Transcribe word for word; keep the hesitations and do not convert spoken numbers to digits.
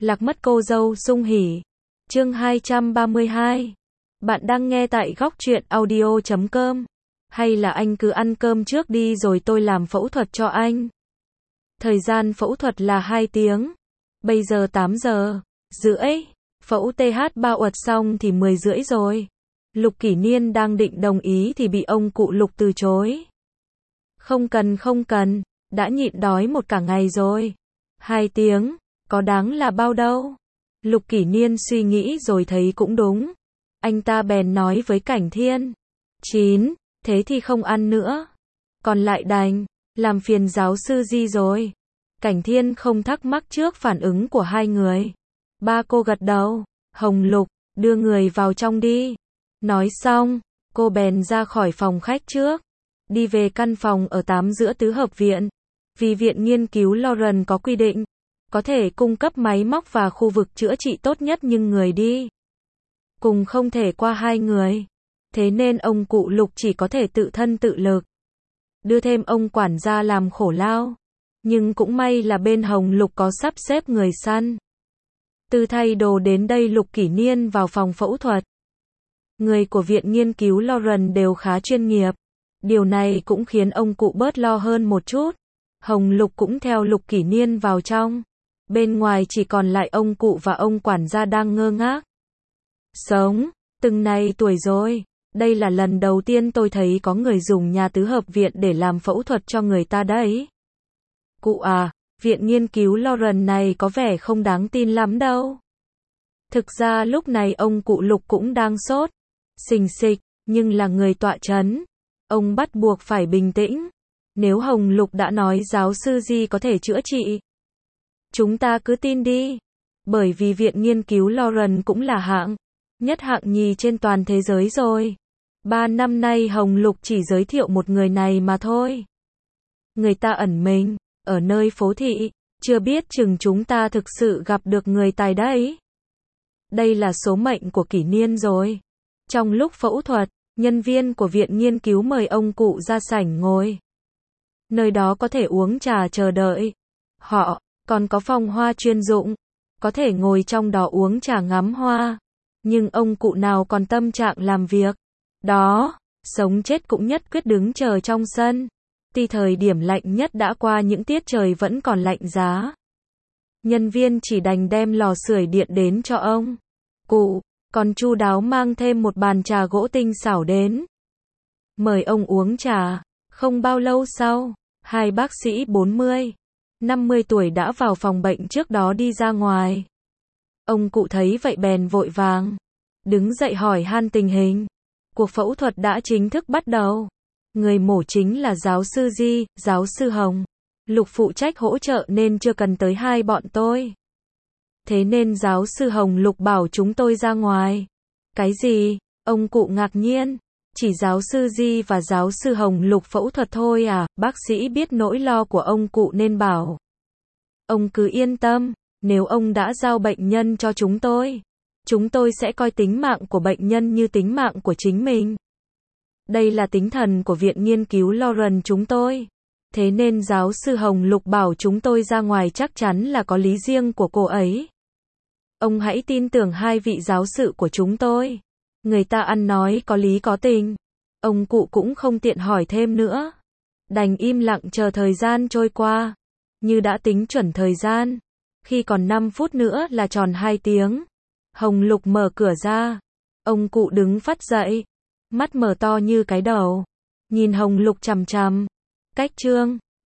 Lạc mất cô dâu sung hỉ. Chương hai trăm ba mươi hai. Bạn đang nghe tại góc truyện audio chấm com. Hay là anh cứ ăn cơm trước đi rồi tôi làm phẫu thuật cho anh. Thời gian phẫu thuật là hai tiếng. Bây giờ tám giờ rưỡi. Phẫu tê hát ba uật xong thì mười rưỡi rồi. Lục Kỷ Niên đang định đồng ý thì bị ông cụ Lục từ chối. Không cần không cần, đã nhịn đói một cả ngày rồi. Hai tiếng, có đáng là bao đâu. Lục Kỷ Niên suy nghĩ rồi thấy cũng đúng. Anh ta bèn nói với Cảnh Thiên. Chín, thế thì không ăn nữa. Còn lại đành, làm phiền giáo sư Di rồi. Cảnh Thiên không thắc mắc trước phản ứng của hai người. Ba cô gật đầu. Hồng Lục, đưa người vào trong đi. Nói xong, cô bèn ra khỏi phòng khách trước. Đi về căn phòng ở tám giữa tứ hợp viện. Vì viện nghiên cứu Lauren có quy định, có thể cung cấp máy móc và khu vực chữa trị tốt nhất nhưng người đi cùng không thể qua hai người. Thế nên ông cụ Lục chỉ có thể tự thân tự lực. Đưa thêm ông quản gia làm khổ lao. Nhưng cũng may là bên Hồng Lục có sắp xếp người săn. Từ thay đồ đến đây Lục Kỷ Niên vào phòng phẫu thuật. Người của viện nghiên cứu Lauren đều khá chuyên nghiệp. Điều này cũng khiến ông cụ bớt lo hơn một chút. Hồng Lục cũng theo Lục Kỷ Niên vào trong. Bên ngoài chỉ còn lại ông cụ và ông quản gia đang ngơ ngác. Sống, từng này tuổi rồi. Đây là lần đầu tiên tôi thấy có người dùng nhà tứ hợp viện để làm phẫu thuật cho người ta đấy. Cụ à, viện nghiên cứu Lauren này có vẻ không đáng tin lắm đâu. Thực ra lúc này ông cụ Lục cũng đang sốt, xình xịch, nhưng là người tọa chấn. Ông bắt buộc phải bình tĩnh. Nếu Hồng Lục đã nói giáo sư Di có thể chữa trị, chúng ta cứ tin đi. Bởi vì viện nghiên cứu Lauren cũng là hạng nhất hạng nhì trên toàn thế giới rồi. Ba năm nay Hồng Lục chỉ giới thiệu một người này mà thôi. Người ta ẩn mình ở nơi phố thị, chưa biết chừng chúng ta thực sự gặp được người tài đấy. Đây là số mệnh của Kỷ Niên rồi. Trong lúc phẫu thuật, nhân viên của viện nghiên cứu mời ông cụ ra sảnh ngồi. Nơi đó có thể uống trà chờ đợi. Họ còn có phòng hoa chuyên dụng, có thể ngồi trong đó uống trà ngắm hoa. Nhưng ông cụ nào còn tâm trạng làm việc. Đó, sống chết cũng nhất quyết đứng chờ trong sân. Tuy thời điểm lạnh nhất đã qua những tiết trời vẫn còn lạnh giá. Nhân viên chỉ đành đem lò sưởi điện đến cho ông cụ, còn chu đáo mang thêm một bàn trà gỗ tinh xảo đến. Mời ông uống trà. Không bao lâu sau, hai bác sĩ bốn mươi, năm mươi tuổi đã vào phòng bệnh trước đó đi ra ngoài. Ông cụ thấy vậy bèn vội vàng đứng dậy hỏi han tình hình. Cuộc phẫu thuật đã chính thức bắt đầu. Người mổ chính là giáo sư Di, giáo sư Hồng Lục phụ trách hỗ trợ nên chưa cần tới hai bọn tôi. Thế nên giáo sư Hồng Lục bảo chúng tôi ra ngoài. Cái gì? Ông cụ ngạc nhiên. Chỉ giáo sư Di và giáo sư Hồng Lục phẫu thuật thôi à? Bác sĩ biết nỗi lo của ông cụ nên bảo. Ông cứ yên tâm, nếu ông đã giao bệnh nhân cho chúng tôi, chúng tôi sẽ coi tính mạng của bệnh nhân như tính mạng của chính mình. Đây là tinh thần của viện nghiên cứu Lauren chúng tôi. Thế nên giáo sư Hồng Lục bảo chúng tôi ra ngoài chắc chắn là có lý riêng của cô ấy. Ông hãy tin tưởng hai vị giáo sư của chúng tôi. Người ta ăn nói có lý có tình. Ông cụ cũng không tiện hỏi thêm nữa. Đành im lặng chờ thời gian trôi qua. Như đã tính chuẩn thời gian. Khi còn năm phút nữa là tròn hai tiếng. Hồng Lục mở cửa ra. Ông cụ đứng phắt dậy. Mắt mở to như cái đầu. Nhìn Hồng Lục chằm chằm. Cách trương.